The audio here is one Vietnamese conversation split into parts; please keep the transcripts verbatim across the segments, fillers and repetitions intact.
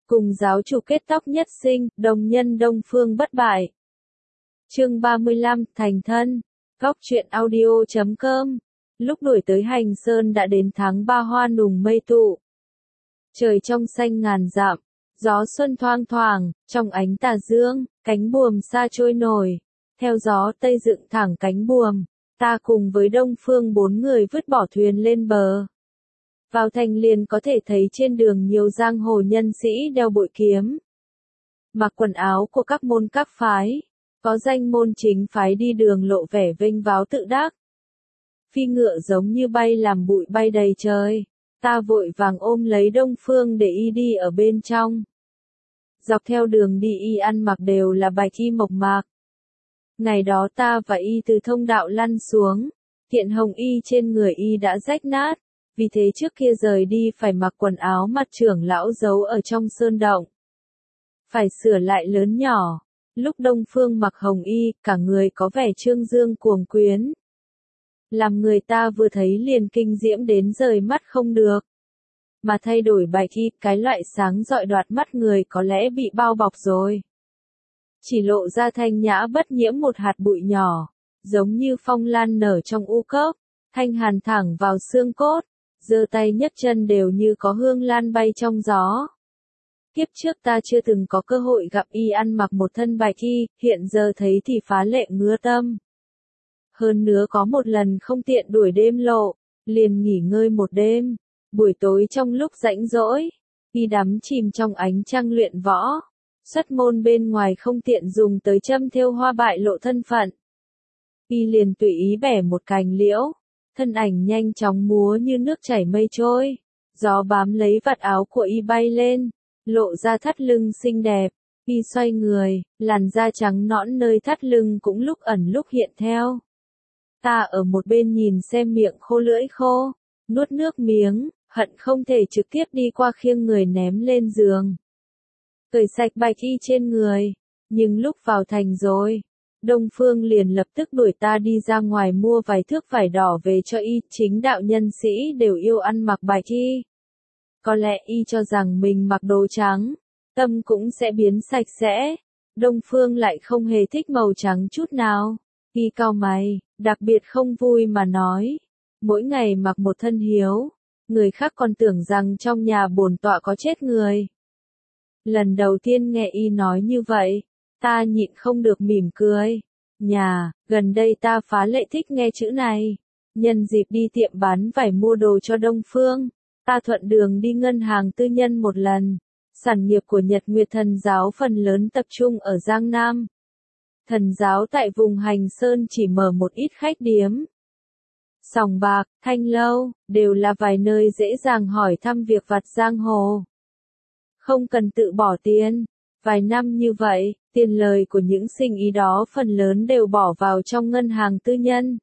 cùng giáo chủ kết tóc nhất sinh, đồng nhân Đông Phương bất bại. Chương ba mươi lăm, thành thân. Góc truyện audio chấm com. Lúc đuổi tới Hành Sơn đã đến tháng ba hoa nùng mây tụ. Trời trong xanh ngàn dặm, gió xuân thoang thoảng, trong ánh tà dương, cánh buồm xa trôi nổi. Theo gió tây dựng thẳng cánh buồm, ta cùng với Đông Phương bốn người vứt bỏ thuyền lên bờ. Vào thành liền có thể thấy trên đường nhiều giang hồ nhân sĩ đeo bội kiếm, mặc quần áo của các môn các phái, có danh môn chính phái đi đường lộ vẻ vênh váo tự đắc. Phi ngựa giống như bay làm bụi bay đầy trời, ta vội vàng ôm lấy Đông Phương để y đi ở bên trong. Dọc theo đường đi y ăn mặc đều là bạch y mộc mạc. Ngày đó ta và y từ thông đạo lăn xuống, kiện hồng y trên người y đã rách nát, vì thế trước kia rời đi phải mặc quần áo mặt trưởng lão giấu ở trong sơn động. Phải sửa lại lớn nhỏ, lúc Đông Phương mặc hồng y, cả người có vẻ trương dương cuồng quyến. Làm người ta vừa thấy liền kinh diễm đến rời mắt không được. Mà thay đổi bạch y, cái loại sáng rọi đoạt mắt người có lẽ bị bao bọc rồi. Chỉ lộ ra thanh nhã bất nhiễm một hạt bụi nhỏ, giống như phong lan nở trong u cốc, thanh hàn thẳng vào xương cốt, giơ tay nhấc chân đều như có hương lan bay trong gió. Kiếp trước ta chưa từng có cơ hội gặp y ăn mặc một thân bạch y, hiện giờ thấy thì phá lệ ngứa tâm. Hơn nữa có một lần không tiện đuổi đêm lộ, liền nghỉ ngơi một đêm, buổi tối trong lúc rảnh rỗi, y đắm chìm trong ánh trăng luyện võ. Xuất môn bên ngoài không tiện dùng tới châm thêu hoa bại lộ thân phận. Y liền tùy ý bẻ một cành liễu, thân ảnh nhanh chóng múa như nước chảy mây trôi, gió bám lấy vạt áo của y bay lên, lộ ra thắt lưng xinh đẹp. Y xoay người, làn da trắng nõn nơi thắt lưng cũng lúc ẩn lúc hiện theo. Ta ở một bên nhìn xem miệng khô lưỡi khô, nuốt nước miếng, hận không thể trực tiếp đi qua khiêng người ném lên giường. Cởi sạch bạch y trên người, nhưng lúc vào thành rồi, Đông Phương liền lập tức đuổi ta đi ra ngoài mua vài thước vải đỏ về cho y, chính đạo nhân sĩ đều yêu ăn mặc bạch y. Có lẽ y cho rằng mình mặc đồ trắng, tâm cũng sẽ biến sạch sẽ, Đông Phương lại không hề thích màu trắng chút nào. Y cau mày, đặc biệt không vui mà nói, mỗi ngày mặc một thân hiếu, người khác còn tưởng rằng trong nhà bổn tọa có chết người. Lần đầu tiên nghe y nói như vậy, ta nhịn không được mỉm cười. Nhà, gần đây ta phá lệ thích nghe chữ này. Nhân dịp đi tiệm bán vải mua đồ cho Đông Phương, ta thuận đường đi ngân hàng tư nhân một lần. Sản nghiệp của Nhật Nguyệt Thần giáo phần lớn tập trung ở Giang Nam. Thần giáo tại vùng Hành Sơn chỉ mở một ít khách điếm, sòng bạc, thanh lâu, đều là vài nơi dễ dàng hỏi thăm việc vặt giang hồ. Không cần tự bỏ tiền. Vài năm như vậy, tiền lời của những sinh ý đó phần lớn đều bỏ vào trong ngân hàng tư nhân.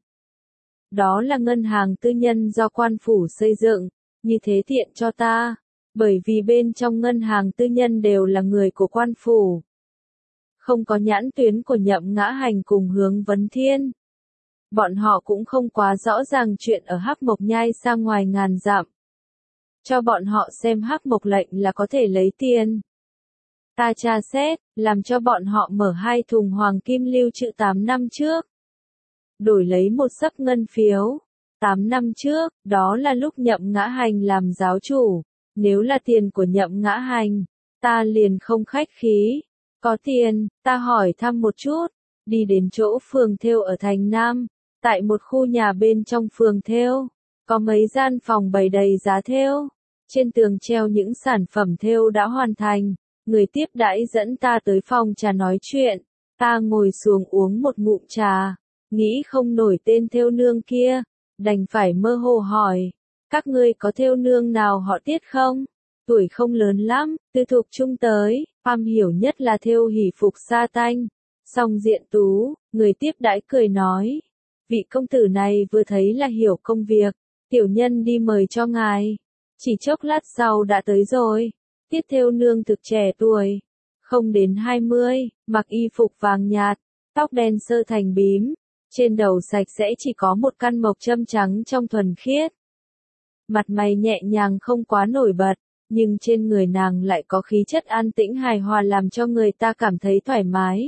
Đó là ngân hàng tư nhân do quan phủ xây dựng, như thế tiện cho ta, bởi vì bên trong ngân hàng tư nhân đều là người của quan phủ. Không có nhãn tuyến của Nhậm Ngã Hành cùng Hướng Vấn Thiên. Bọn họ cũng không quá rõ ràng chuyện ở Hắc Mộc Nhai xa ngoài ngàn dặm. Cho bọn họ xem Hắc Mộc lệnh là có thể lấy tiền. Ta tra xét, làm cho bọn họ mở hai thùng hoàng kim lưu trữ tám năm trước. Đổi lấy một sấp ngân phiếu. tám năm trước, đó là lúc Nhậm Ngã Hành làm giáo chủ. Nếu là tiền của Nhậm Ngã Hành, ta liền không khách khí. Có tiền, ta hỏi thăm một chút. Đi đến chỗ phường thêu ở thành Nam. Tại một khu nhà bên trong phường thêu, có mấy gian phòng bày đầy giá thêu. Trên tường treo những sản phẩm thêu đã hoàn thành. Người tiếp đãi dẫn ta tới phòng trà nói chuyện. Ta ngồi xuống uống một ngụm trà. Nghĩ không nổi tên thêu nương kia. Đành phải mơ hồ hỏi. Các ngươi có thêu nương nào họ Tiết không? Tuổi không lớn lắm, tư thục trung tới. Am hiểu nhất là thêu hỷ phục sa tanh. Song diện tú, người tiếp đãi cười nói. Vị công tử này vừa thấy là hiểu công việc. Tiểu nhân đi mời cho ngài. Chỉ chốc lát sau đã tới rồi. Tiết thêu nương thực trẻ tuổi, không đến hai mươi, mặc y phục vàng nhạt, tóc đen sơ thành bím, trên đầu sạch sẽ chỉ có một căn mộc châm trắng trong thuần khiết. Mặt mày nhẹ nhàng không quá nổi bật, nhưng trên người nàng lại có khí chất an tĩnh hài hòa làm cho người ta cảm thấy thoải mái.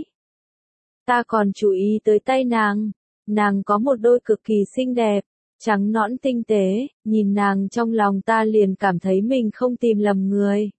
Ta còn chú ý tới tay nàng, nàng có một đôi cực kỳ xinh đẹp, trắng nõn tinh tế, nhìn nàng trong lòng ta liền cảm thấy mình không tìm lầm người.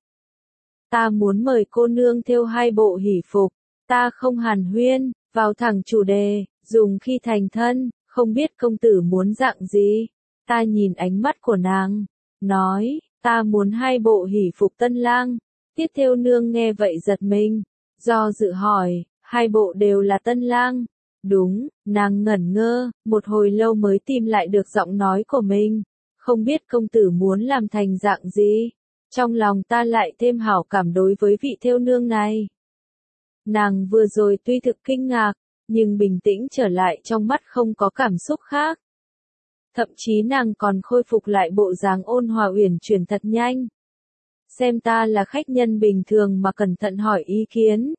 Ta muốn mời cô nương thêu hai bộ hỷ phục, ta không hàn huyên, vào thẳng chủ đề, dùng khi thành thân, không biết công tử muốn dạng gì. Ta nhìn ánh mắt của nàng, nói, ta muốn hai bộ hỷ phục tân lang. Tiết thêu nương nghe vậy giật mình, do dự hỏi, hai bộ đều là tân lang. Đúng, nàng ngẩn ngơ, một hồi lâu mới tìm lại được giọng nói của mình, không biết công tử muốn làm thành dạng gì. Trong lòng ta lại thêm hảo cảm đối với vị thêu nương này. Nàng vừa rồi tuy thực kinh ngạc, nhưng bình tĩnh trở lại trong mắt không có cảm xúc khác. Thậm chí nàng còn khôi phục lại bộ dáng ôn hòa uyển chuyển thật nhanh. Xem ta là khách nhân bình thường mà cẩn thận hỏi ý kiến.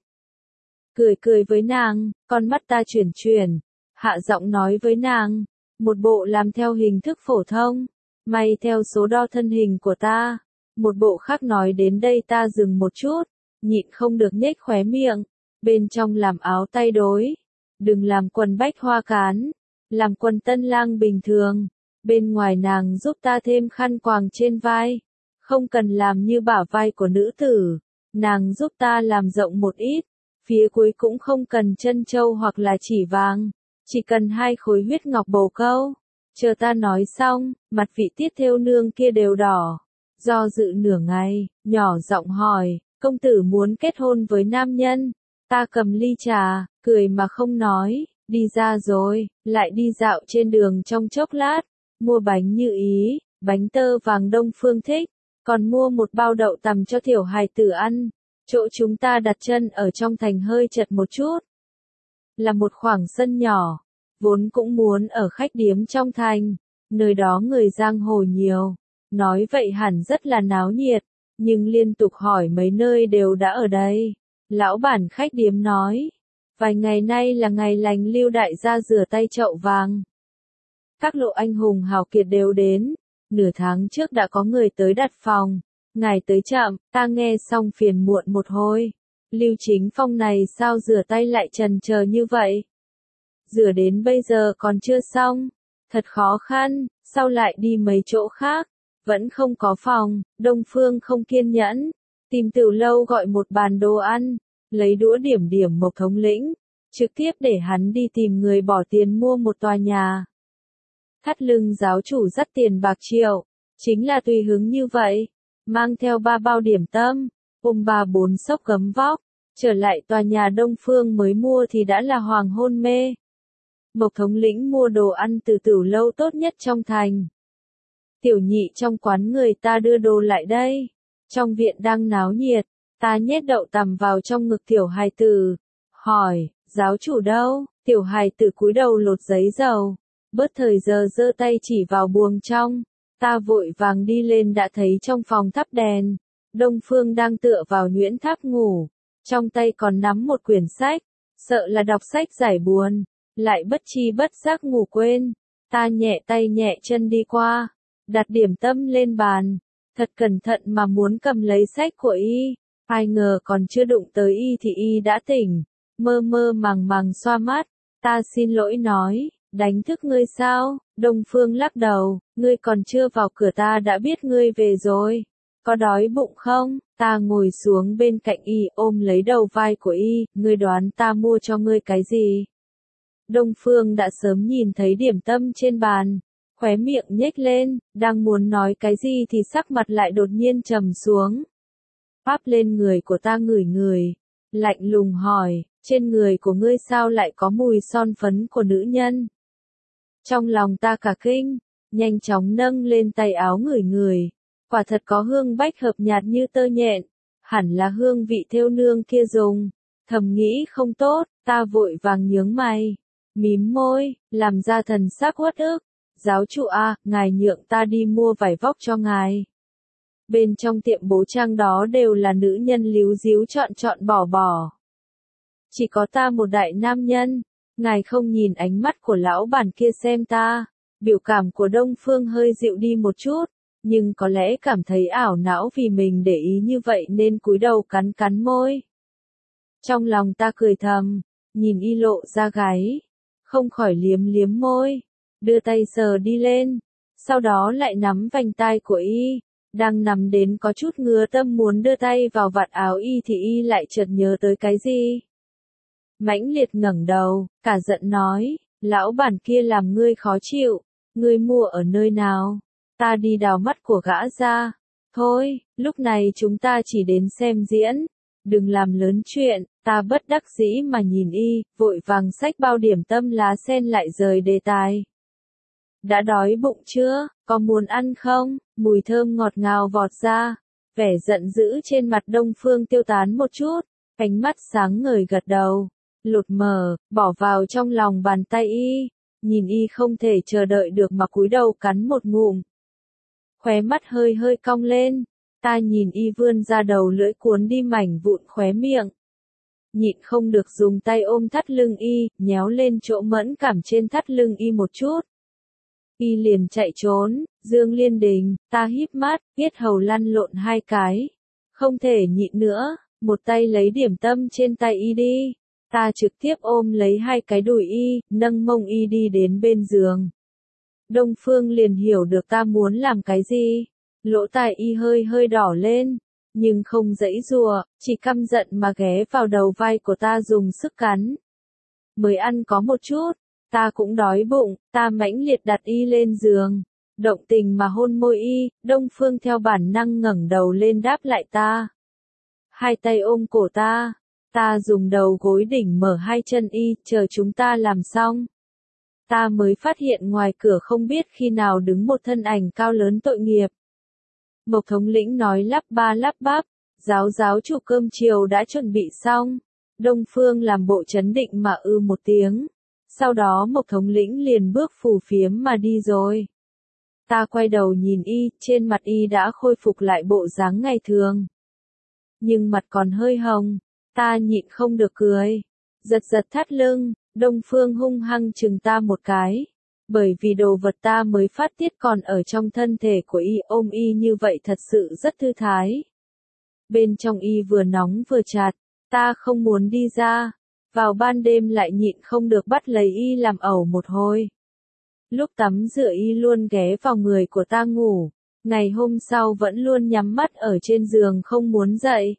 Cười cười với nàng, con mắt ta chuyển chuyển, hạ giọng nói với nàng, một bộ làm theo hình thức phổ thông, may theo số đo thân hình của ta. Một bộ khác nói đến đây ta dừng một chút, nhịn không được nhếch khóe miệng, bên trong làm áo tay đối, đừng làm quần bách hoa cán, làm quần tân lang bình thường, bên ngoài nàng giúp ta thêm khăn quàng trên vai, không cần làm như bả vai của nữ tử, nàng giúp ta làm rộng một ít, phía cuối cũng không cần chân châu hoặc là chỉ vàng, chỉ cần hai khối huyết ngọc bầu câu. Chờ ta nói xong, mặt vị tiết thêu nương kia đều đỏ. Do dự nửa ngày, nhỏ giọng hỏi, công tử muốn kết hôn với nam nhân. Ta cầm ly trà, cười mà không nói, đi ra rồi, lại đi dạo trên đường trong chốc lát, mua bánh như ý, bánh tơ vàng Đông Phương thích, còn mua một bao đậu tằm cho tiểu hài tử ăn. Chỗ chúng ta đặt chân ở trong thành hơi chật một chút. Là một khoảng sân nhỏ, vốn cũng muốn ở khách điếm trong thành, nơi đó người giang hồ nhiều. Nói vậy hẳn rất là náo nhiệt, nhưng liên tục hỏi mấy nơi đều đã ở đây. Lão bản khách điếm nói, vài ngày nay là ngày lành Lưu đại gia rửa tay chậu vàng. Các lộ anh hùng hào kiệt đều đến, nửa tháng trước đã có người tới đặt phòng, ngài tới chậm, ta nghe xong phiền muộn một hồi. Lưu Chính Phong này sao rửa tay lại trần chờ như vậy? Rửa đến bây giờ còn chưa xong, thật khó khăn, sao lại đi mấy chỗ khác? Vẫn không có phòng, Đông Phương không kiên nhẫn, tìm tiểu lâu gọi một bàn đồ ăn, lấy đũa điểm điểm Mộc thống lĩnh, trực tiếp để hắn đi tìm người bỏ tiền mua một tòa nhà. Thắt lưng giáo chủ dắt tiền bạc triệu, chính là tùy hứng như vậy, mang theo ba bao điểm tâm, ôm ba bốn xốc gấm vóc, trở lại tòa nhà Đông Phương mới mua thì đã là hoàng hôn mê. Mộc thống lĩnh mua đồ ăn từ tiểu lâu tốt nhất trong thành. Tiểu nhị trong quán người ta đưa đồ lại đây. Trong viện đang náo nhiệt, ta nhét đậu tằm vào trong ngực tiểu hài tử. Hỏi, giáo chủ đâu? Tiểu hài tử cúi đầu lột giấy dầu. Bớt thời giờ giơ tay chỉ vào buồng trong. Ta vội vàng đi lên đã thấy trong phòng thắp đèn. Đông Phương đang tựa vào nhuyễn tháp ngủ. Trong tay còn nắm một quyển sách. Sợ là đọc sách giải buồn. Lại bất chi bất giác ngủ quên. Ta nhẹ tay nhẹ chân đi qua. Đặt điểm tâm lên bàn, thật cẩn thận mà muốn cầm lấy sách của y, ai ngờ còn chưa đụng tới y thì y đã tỉnh, mơ mơ màng màng xoa mắt, ta xin lỗi nói, đánh thức ngươi sao? Đông Phương lắc đầu, ngươi còn chưa vào cửa ta đã biết ngươi về rồi, có đói bụng không? Ta ngồi xuống bên cạnh y ôm lấy đầu vai của y, ngươi đoán ta mua cho ngươi cái gì? Đông Phương đã sớm nhìn thấy điểm tâm trên bàn. Khóe miệng nhếch lên, đang muốn nói cái gì thì sắc mặt lại đột nhiên trầm xuống. Áp lên người của ta ngửi ngửi, lạnh lùng hỏi, trên người của ngươi sao lại có mùi son phấn của nữ nhân? Trong lòng ta cả kinh, nhanh chóng nâng lên tay áo ngửi ngửi, quả thật có hương bách hợp nhạt như tơ nhện, hẳn là hương vị thêu nương kia dùng. Thầm nghĩ không tốt, ta vội vàng nhướng mày, mím môi, làm ra thần sắc uất ức. Giáo chủ a, ngài nhượng ta đi mua vải vóc cho ngài. Bên trong tiệm bố trang đó đều là nữ nhân líu díu chọn chọn bỏ bỏ. Chỉ có ta một đại nam nhân, ngài không nhìn ánh mắt của lão bản kia xem ta. Biểu cảm của Đông Phương hơi dịu đi một chút, nhưng có lẽ cảm thấy ảo não vì mình để ý như vậy nên cúi đầu cắn cắn môi. Trong lòng ta cười thầm, nhìn y lộ ra gáy, không khỏi liếm liếm môi, đưa tay sờ đi lên, sau đó lại nắm vành tai của y, đang nắm đến có chút ngứa tâm muốn đưa tay vào vạt áo y thì y lại chợt nhớ tới cái gì. Mãnh liệt ngẩng đầu, cả giận nói, lão bản kia làm ngươi khó chịu, ngươi mua ở nơi nào, ta đi đào mắt của gã ra, thôi, lúc này chúng ta chỉ đến xem diễn, đừng làm lớn chuyện, ta bất đắc dĩ mà nhìn y, vội vàng xách bao điểm tâm lá sen lại rời đề tài. Đã đói bụng chưa, có muốn ăn không, mùi thơm ngọt ngào vọt ra, vẻ giận dữ trên mặt Đông Phương tiêu tán một chút, ánh mắt sáng ngời gật đầu, lột mở, bỏ vào trong lòng bàn tay y, nhìn y không thể chờ đợi được mà cúi đầu cắn một ngụm. Khóe mắt hơi hơi cong lên, ta nhìn y vươn ra đầu lưỡi cuốn đi mảnh vụn khóe miệng. Nhịn không được dùng tay ôm thắt lưng y, nhéo lên chỗ mẫn cảm trên thắt lưng y một chút. Y liền chạy trốn, Dương Liên Đình, ta híp mắt, yết hầu lăn lộn hai cái. Không thể nhịn nữa, một tay lấy điểm tâm trên tay y đi. Ta trực tiếp ôm lấy hai cái đùi y, nâng mông y đi đến bên giường. Đông Phương liền hiểu được ta muốn làm cái gì. Lỗ tai y hơi hơi đỏ lên, nhưng không giãy giụa, chỉ căm giận mà ghé vào đầu vai của ta dùng sức cắn. Mới ăn có một chút, ta cũng đói bụng, ta mãnh liệt đặt y lên giường, động tình mà hôn môi y, Đông Phương theo bản năng ngẩng đầu lên đáp lại ta. Hai tay ôm cổ ta, ta dùng đầu gối đỉnh mở hai chân y, chờ chúng ta làm xong. Ta mới phát hiện ngoài cửa không biết khi nào đứng một thân ảnh cao lớn tội nghiệp. Mộc thống lĩnh nói lắp ba lắp bắp, giáo giáo chủ cơm chiều đã chuẩn bị xong. Đông Phương làm bộ chấn định mà ư một tiếng. Sau đó Mộc thống lĩnh liền bước phù phiếm mà đi rồi. Ta quay đầu nhìn y, trên mặt y đã khôi phục lại bộ dáng ngày thường. Nhưng mặt còn hơi hồng, ta nhịn không được cười. Giật giật thắt lưng, Đông Phương hung hăng chừng ta một cái. Bởi vì đồ vật ta mới phát tiết còn ở trong thân thể của y, ôm y như vậy thật sự rất thư thái. Bên trong y vừa nóng vừa chặt, ta không muốn đi ra. Vào ban đêm lại nhịn không được bắt lấy y làm ẩu một hồi. Lúc tắm rửa y luôn ghé vào người của ta ngủ, ngày hôm sau vẫn luôn nhắm mắt ở trên giường không muốn dậy.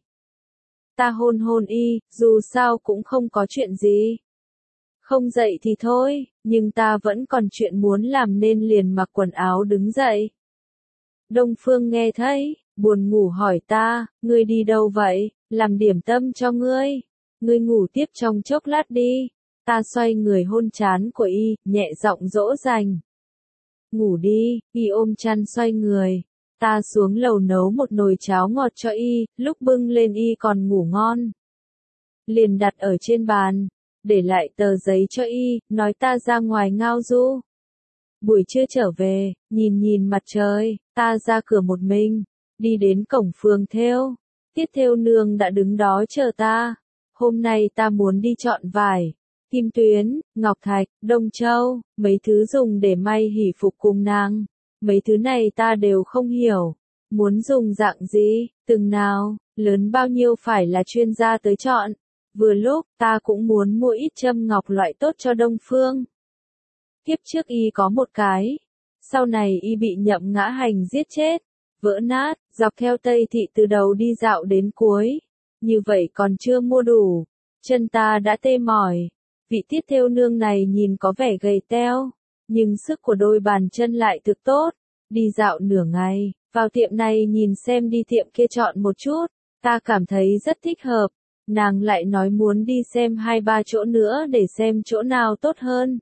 Ta hôn hôn y, dù sao cũng không có chuyện gì. Không dậy thì thôi, nhưng ta vẫn còn chuyện muốn làm nên liền mặc quần áo đứng dậy. Đông Phương nghe thấy, buồn ngủ hỏi ta, ngươi đi đâu vậy, làm điểm tâm cho ngươi. Ngươi ngủ tiếp trong chốc lát đi. Ta xoay người hôn trán của y, nhẹ giọng dỗ dành. Ngủ đi, y ôm chăn xoay người. Ta xuống lầu nấu một nồi cháo ngọt cho y, lúc bưng lên y còn ngủ ngon. Liền đặt ở trên bàn, để lại tờ giấy cho y, nói ta ra ngoài ngao du. Buổi trưa trở về, nhìn nhìn mặt trời, ta ra cửa một mình, đi đến cổng phường thêu. Tiết thêu nương đã đứng đó chờ ta. Hôm nay ta muốn đi chọn vải, kim tuyến, ngọc thạch, đông châu, mấy thứ dùng để may hỷ phục cùng nàng. Mấy thứ này ta đều không hiểu. Muốn dùng dạng gì, từng nào, lớn bao nhiêu phải là chuyên gia tới chọn. Vừa lúc, ta cũng muốn mua ít châm ngọc loại tốt cho Đông Phương. Kiếp trước y có một cái. Sau này y bị Nhậm Ngã Hành giết chết, vỡ nát, dọc theo Tây Thị từ đầu đi dạo đến cuối. Như vậy còn chưa mua đủ, chân ta đã tê mỏi. Vị tiết thêu nương này nhìn có vẻ gầy teo, nhưng sức của đôi bàn chân lại thực tốt. Đi dạo nửa ngày, vào tiệm này nhìn xem đi tiệm kia chọn một chút, ta cảm thấy rất thích hợp. Nàng lại nói muốn đi xem hai ba chỗ nữa để xem chỗ nào tốt hơn.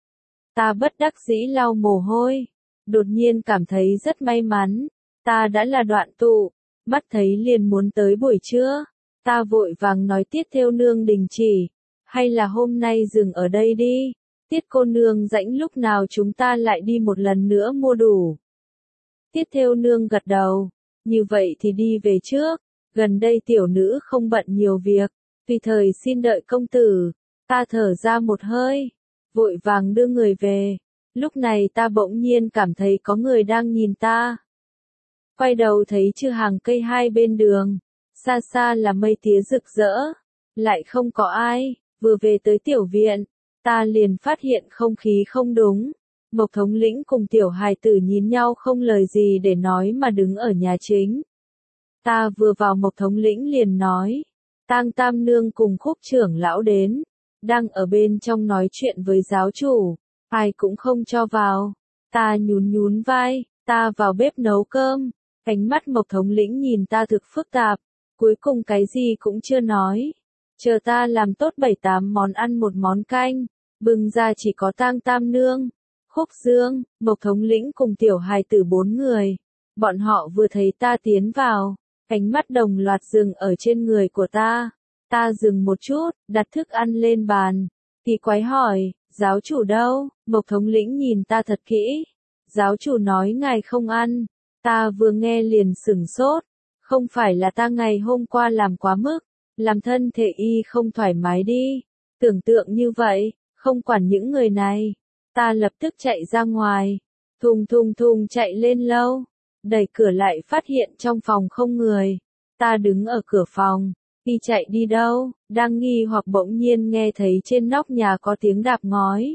Ta bất đắc dĩ lau mồ hôi, đột nhiên cảm thấy rất may mắn. Ta đã là đoạn tụ, mắt thấy liền muốn tới buổi trưa. Ta vội vàng nói Tiết thêu nương đình chỉ, hay là hôm nay dừng ở đây đi. Tiết cô nương rảnh lúc nào chúng ta lại đi một lần nữa mua đủ. Tiết thêu nương gật đầu, như vậy thì đi về trước, gần đây tiểu nữ không bận nhiều việc, tùy thời xin đợi công tử. Ta thở ra một hơi, vội vàng đưa người về. Lúc này ta bỗng nhiên cảm thấy có người đang nhìn ta. quay đầu thấy chư hàng cây hai bên đường, xa xa là mây tía rực rỡ, lại không có ai, vừa về tới tiểu viện, ta liền phát hiện không khí không đúng. Mộc thống lĩnh cùng tiểu hài tử nhìn nhau không lời gì để nói mà đứng ở nhà chính. Ta vừa vào Mộc thống lĩnh liền nói, Tang Tam Nương cùng Khúc trưởng lão đến, đang ở bên trong nói chuyện với giáo chủ, ai cũng không cho vào. Ta nhún nhún vai, ta vào bếp nấu cơm, ánh mắt Mộc thống lĩnh nhìn ta thực phức tạp, cuối cùng cái gì cũng chưa nói. Chờ ta làm tốt bảy tám món ăn một món canh, bưng ra chỉ có Tang Tam Nương, Khúc Dương, Mộc thống lĩnh cùng tiểu hài tử bốn người. Bọn họ vừa thấy ta tiến vào, ánh mắt đồng loạt dừng ở trên người của ta. Ta dừng một chút, đặt thức ăn lên bàn. Kỳ quái hỏi, giáo chủ đâu? Mộc thống lĩnh nhìn ta thật kỹ. Giáo chủ nói ngài không ăn. Ta vừa nghe liền sửng sốt. Không phải là ta ngày hôm qua làm quá mức, làm thân thể y không thoải mái đi. Tưởng tượng như vậy, không quản những người này. Ta lập tức chạy ra ngoài. Thùng thùng thùng chạy lên lâu. Đẩy cửa lại phát hiện trong phòng không người. Ta đứng ở cửa phòng. Y chạy đi đâu? Đang nghi hoặc bỗng nhiên nghe thấy trên nóc nhà có tiếng đạp ngói.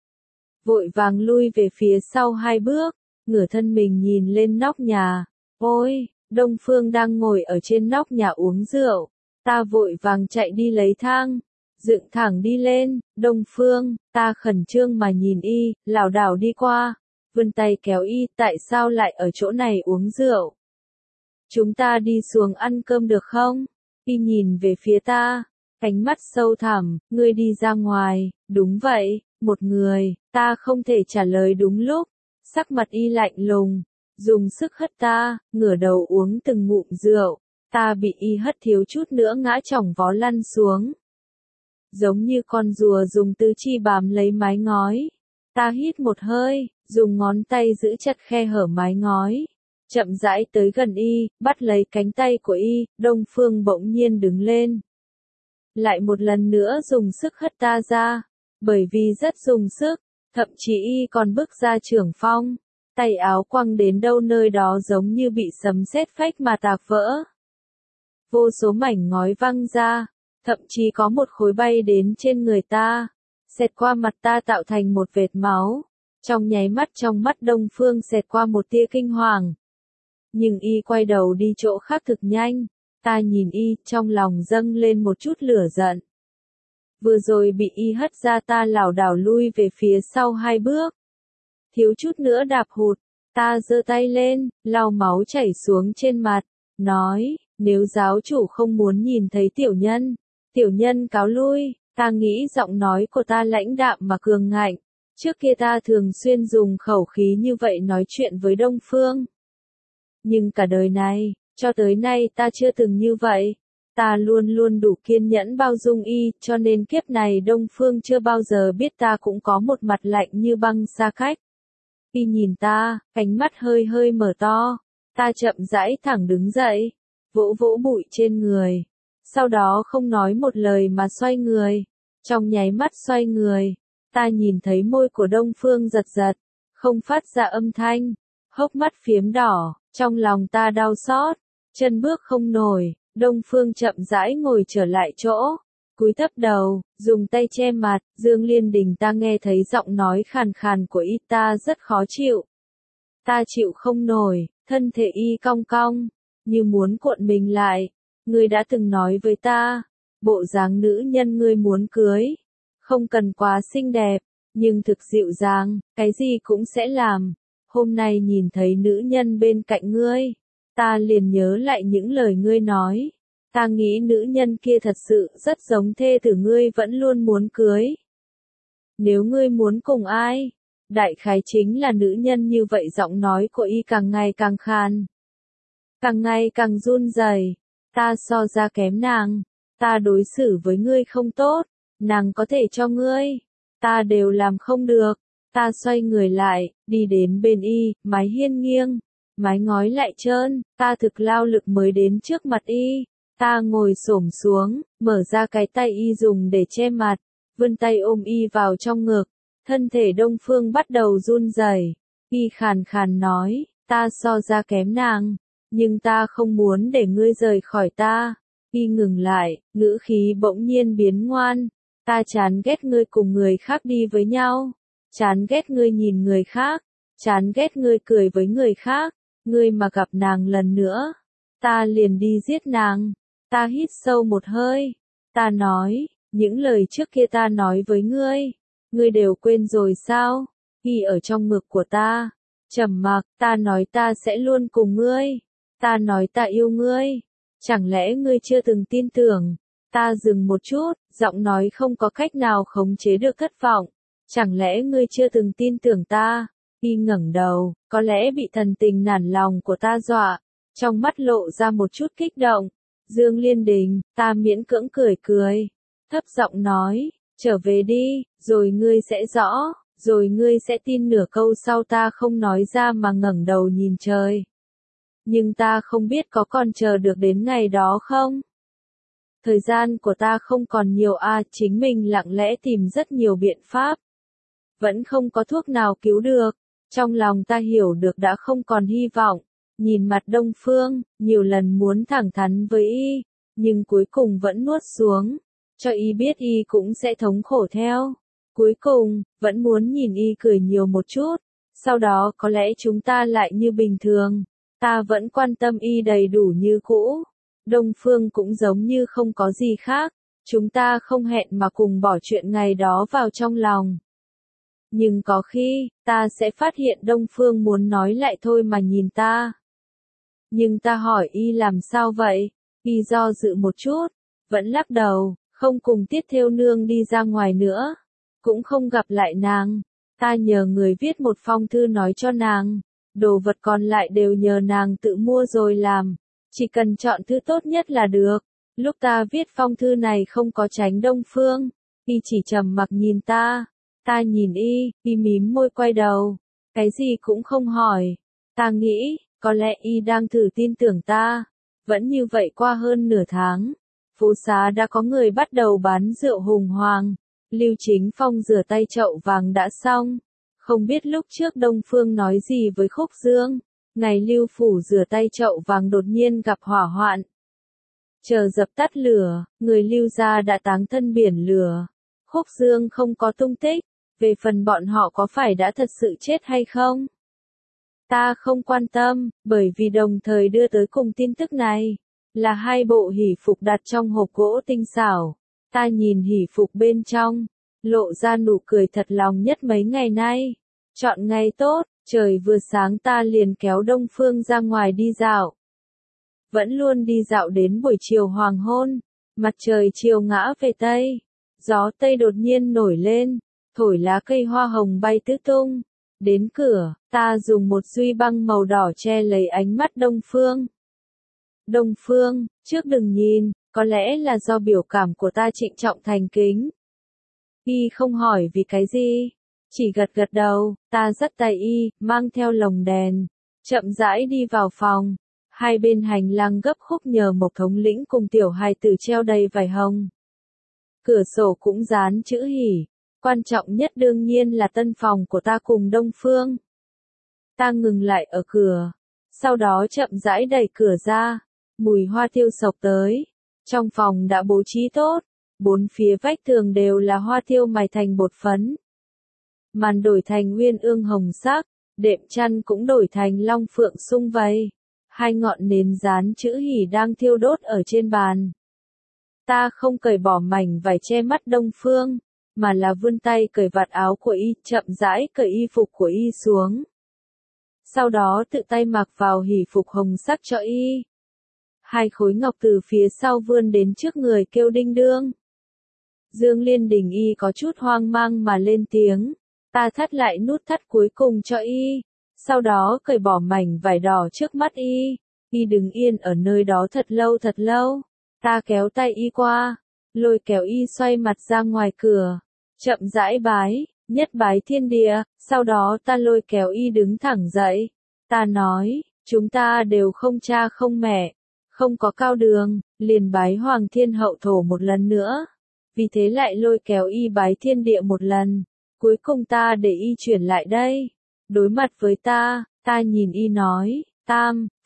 Vội vàng lui về phía sau hai bước. Ngửa thân mình nhìn lên nóc nhà. Ôi, Đông Phương đang ngồi ở trên nóc nhà uống rượu. Ta vội vàng chạy đi lấy thang. Dựng thẳng đi lên. Đông Phương, ta khẩn trương mà nhìn y, lảo đảo đi qua. Vươn tay kéo y, tại sao lại ở chỗ này uống rượu? Chúng ta đi xuống ăn cơm được không? Y nhìn về phía ta, ánh mắt sâu thẳm, ngươi đi ra ngoài, đúng vậy, một người, ta không thể trả lời đúng lúc, sắc mặt y lạnh lùng, dùng sức hất ta, ngửa đầu uống từng ngụm rượu, ta bị y hất thiếu chút nữa ngã chỏng vó lăn xuống. Giống như con rùa dùng tứ chi bám lấy mái ngói, ta hít một hơi, dùng ngón tay giữ chặt khe hở mái ngói. Chậm rãi tới gần y, bắt lấy cánh tay của y, Đông Phương bỗng nhiên đứng lên. Lại một lần nữa dùng sức hất ta ra, bởi vì rất dùng sức, thậm chí y còn bước ra trưởng phong, tay áo quăng đến đâu nơi đó giống như bị sấm sét phách mà tạc vỡ. Vô số mảnh ngói văng ra, thậm chí có một khối bay đến trên người ta, xẹt qua mặt ta tạo thành một vệt máu. Trong nháy mắt trong mắt Đông Phương xẹt qua một tia kinh hoàng. Nhưng y quay đầu đi chỗ khác thực nhanh, ta nhìn y, trong lòng dâng lên một chút lửa giận. Vừa rồi bị y hất ra ta lảo đảo lui về phía sau hai bước. Thiếu chút nữa đạp hụt, ta giơ tay lên, lau máu chảy xuống trên mặt, nói, nếu giáo chủ không muốn nhìn thấy tiểu nhân, tiểu nhân cáo lui. Ta nghĩ giọng nói của ta lãnh đạm mà cường ngạnh, trước kia ta thường xuyên dùng khẩu khí như vậy nói chuyện với Đông Phương. Nhưng cả đời này, cho tới nay ta chưa từng như vậy. Ta luôn luôn đủ kiên nhẫn bao dung y, cho nên kiếp này Đông Phương chưa bao giờ biết ta cũng có một mặt lạnh như băng xa cách. Y nhìn ta, ánh mắt hơi hơi mở to. Ta chậm rãi thẳng đứng dậy, vỗ vỗ bụi trên người. Sau đó không nói một lời mà xoay người. Trong nháy mắt xoay người, ta nhìn thấy môi của Đông Phương giật giật, không phát ra âm thanh, hốc mắt phiếm đỏ. Trong lòng ta đau xót, chân bước không nổi, Đông Phương chậm rãi ngồi trở lại chỗ, cúi thấp đầu, dùng tay che mặt, Dương Liên Đình ta nghe thấy giọng nói khàn khàn của y ta rất khó chịu. Ta chịu không nổi, thân thể y cong cong, như muốn cuộn mình lại. Ngươi đã từng nói với ta, bộ dáng nữ nhân ngươi muốn cưới, không cần quá xinh đẹp, nhưng thực dịu dàng, cái gì cũng sẽ làm. Hôm nay nhìn thấy nữ nhân bên cạnh ngươi, ta liền nhớ lại những lời ngươi nói. Ta nghĩ nữ nhân kia thật sự rất giống thê tử ngươi vẫn luôn muốn cưới. Nếu ngươi muốn cùng ai, đại khái chính là nữ nhân như vậy. Giọng nói của y càng ngày càng khàn, càng ngày càng run rẩy. Ta so ra kém nàng, ta đối xử với ngươi không tốt, nàng có thể cho ngươi, ta đều làm không được. Ta xoay người lại, đi đến bên y, mái hiên nghiêng, mái ngói lại trơn, ta thực lao lực mới đến trước mặt y. Ta ngồi xổm xuống, mở ra cái tay y dùng để che mặt, vươn tay ôm y vào trong ngực, thân thể Đông Phương bắt đầu run rẩy. Y khàn khàn nói, ta so ra kém nàng, nhưng ta không muốn để ngươi rời khỏi ta. Y ngừng lại, ngữ khí bỗng nhiên biến ngoan. Ta chán ghét ngươi cùng người khác đi với nhau. Chán ghét ngươi nhìn người khác. Chán ghét ngươi cười với người khác. Ngươi mà gặp nàng lần nữa, ta liền đi giết nàng. Ta hít sâu một hơi. Ta nói, những lời trước kia ta nói với ngươi, ngươi đều quên rồi sao? Ghi ở trong ngực của ta. Trầm mặc, ta nói ta sẽ luôn cùng ngươi. Ta nói ta yêu ngươi. Chẳng lẽ ngươi chưa từng tin tưởng? Ta dừng một chút, giọng nói không có cách nào khống chế được thất vọng. Chẳng lẽ ngươi chưa từng tin tưởng ta? Y ngẩng đầu, có lẽ bị thần tình nản lòng của ta dọa, trong mắt lộ ra một chút kích động. Dương Liên Đình, ta miễn cưỡng cười cười, thấp giọng nói, trở về đi, rồi ngươi sẽ rõ, rồi ngươi sẽ tin nửa câu sau ta không nói ra mà ngẩng đầu nhìn trời. Nhưng ta không biết có còn chờ được đến ngày đó không? Thời gian của ta không còn nhiều à, chính mình lặng lẽ tìm rất nhiều biện pháp. Vẫn không có thuốc nào cứu được. Trong lòng ta hiểu được đã không còn hy vọng. Nhìn mặt Đông Phương, nhiều lần muốn thẳng thắn với y, nhưng cuối cùng vẫn nuốt xuống, cho y biết y cũng sẽ thống khổ theo. Cuối cùng, vẫn muốn nhìn y cười nhiều một chút, sau đó có lẽ chúng ta lại như bình thường. Ta vẫn quan tâm y đầy đủ như cũ. Đông Phương cũng giống như không có gì khác, chúng ta không hẹn mà cùng bỏ chuyện ngày đó vào trong lòng. Nhưng có khi, ta sẽ phát hiện Đông Phương muốn nói lại thôi mà nhìn ta. Nhưng ta hỏi y làm sao vậy? Y do dự một chút, vẫn lắc đầu, không cùng Tiết Thêu Nương đi ra ngoài nữa, cũng không gặp lại nàng. Ta nhờ người viết một phong thư nói cho nàng, đồ vật còn lại đều nhờ nàng tự mua rồi làm, chỉ cần chọn thứ tốt nhất là được. Lúc ta viết phong thư này không có tránh Đông Phương, y chỉ trầm mặc nhìn ta. Ta nhìn y, y mím môi quay đầu, cái gì cũng không hỏi. Ta nghĩ, có lẽ y đang thử tin tưởng ta. Vẫn như vậy qua hơn nửa tháng, phố xá đã có người bắt đầu bán rượu hùng hoàng. Lưu Chính Phong rửa tay chậu vàng đã xong. Không biết lúc trước Đông Phương nói gì với Khúc Dương. Ngày Lưu Phủ rửa tay chậu vàng đột nhiên gặp hỏa hoạn. Chờ dập tắt lửa, người Lưu gia đã táng thân biển lửa. Khúc Dương không có tung tích. Về phần bọn họ có phải đã thật sự chết hay không? Ta không quan tâm, bởi vì đồng thời đưa tới cùng tin tức này là hai bộ hỷ phục đặt trong hộp gỗ tinh xảo. Ta nhìn hỷ phục bên trong, lộ ra nụ cười thật lòng nhất mấy ngày nay. Chọn ngày tốt, trời vừa sáng ta liền kéo Đông Phương ra ngoài đi dạo. Vẫn luôn đi dạo đến buổi chiều hoàng hôn, mặt trời chiều ngã về Tây. Gió Tây đột nhiên nổi lên, thổi lá cây hoa hồng bay tứ tung. Đến cửa, ta dùng một duy băng màu đỏ che lấy ánh mắt Đông Phương. Đông Phương, trước đừng nhìn, có lẽ là do biểu cảm của ta trịnh trọng thành kính. Y không hỏi vì cái gì, chỉ gật gật đầu. Ta dắt tay y, mang theo lồng đèn, chậm rãi đi vào phòng. Hai bên hành lang gấp khúc nhờ Mộc thống lĩnh cùng tiểu hài tử treo đầy vải hồng. Cửa sổ cũng dán chữ hỉ. Quan trọng nhất đương nhiên là tân phòng của ta cùng Đông Phương. Ta ngừng lại ở cửa, sau đó chậm rãi đẩy cửa ra, mùi hoa tiêu sộc tới. Trong phòng đã bố trí tốt, bốn phía vách tường đều là hoa tiêu mài thành bột phấn. Màn đổi thành uyên ương hồng sắc, đệm chăn cũng đổi thành long phượng sung vầy. Hai ngọn nến dán chữ hỉ đang thiêu đốt ở trên bàn. Ta không cởi bỏ mảnh vải che mắt Đông Phương, mà là vươn tay cởi vạt áo của y, chậm rãi cởi y phục của y xuống. Sau đó tự tay mặc vào hỷ phục hồng sắc cho y. Hai khối ngọc từ phía sau vươn đến trước người kêu đinh đương. Dương Liên Đình y có chút hoang mang mà lên tiếng. Ta thắt lại nút thắt cuối cùng cho y. Sau đó cởi bỏ mảnh vải đỏ trước mắt y. Y đứng yên ở nơi đó thật lâu thật lâu. Ta kéo tay y qua, lôi kéo y xoay mặt ra ngoài cửa. Chậm rãi bái, nhất bái thiên địa, sau đó ta lôi kéo y đứng thẳng dậy. Ta nói, chúng ta đều không cha không mẹ, không có cao đường, liền bái Hoàng Thiên Hậu Thổ một lần nữa. Vì thế lại lôi kéo y bái thiên địa một lần. Cuối cùng ta để y chuyển lại đây. Đối mặt với ta, ta nhìn y nói, Tam,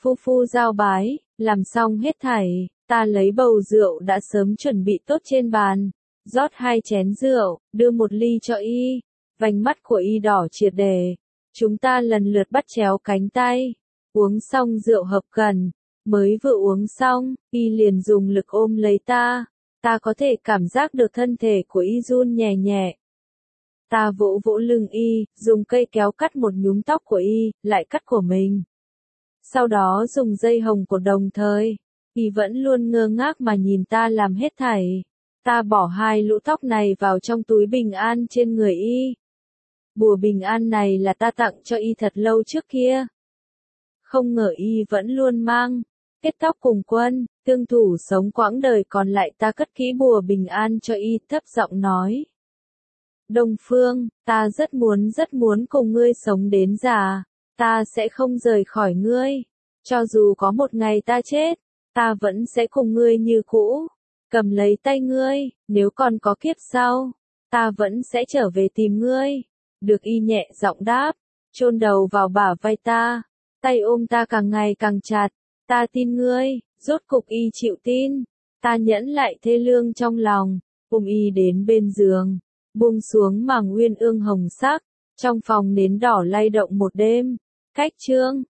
phu phu giao bái, làm xong hết thảy, ta lấy bầu rượu đã sớm chuẩn bị tốt trên bàn, rót hai chén rượu, đưa một ly cho y, vành mắt của y đỏ triệt để, chúng ta lần lượt bắt chéo cánh tay, uống xong rượu hợp gần, mới vừa uống xong, y liền dùng lực ôm lấy ta, ta có thể cảm giác được thân thể của y run nhẹ nhẹ. Ta vỗ vỗ lưng y, dùng cây kéo cắt một nhúm tóc của y, lại cắt của mình. Sau đó dùng dây hồng của đồng thời, y vẫn luôn ngơ ngác mà nhìn ta làm hết thảy. Ta bỏ hai lũ tóc này vào trong túi bình an trên người y. Bùa bình an này là ta tặng cho y thật lâu trước kia. Không ngờ y vẫn luôn mang, kết tóc cùng quân, tương thủ sống quãng đời còn lại. Ta cất kỹ bùa bình an cho y, thấp giọng nói. Đông Phương, ta rất muốn rất muốn cùng ngươi sống đến già, ta sẽ không rời khỏi ngươi, cho dù có một ngày ta chết, ta vẫn sẽ cùng ngươi như cũ, cầm lấy tay ngươi, nếu còn có kiếp sau, ta vẫn sẽ trở về tìm ngươi. Được y nhẹ giọng đáp, chôn đầu vào bả vai ta, tay ôm ta càng ngày càng chặt, ta tin ngươi, rốt cục y chịu tin, ta nhẫn lại thê lương trong lòng, ôm y đến bên giường. Buông xuống màng uyên ương hồng sắc, trong phòng nến đỏ lay động một đêm. Cách chương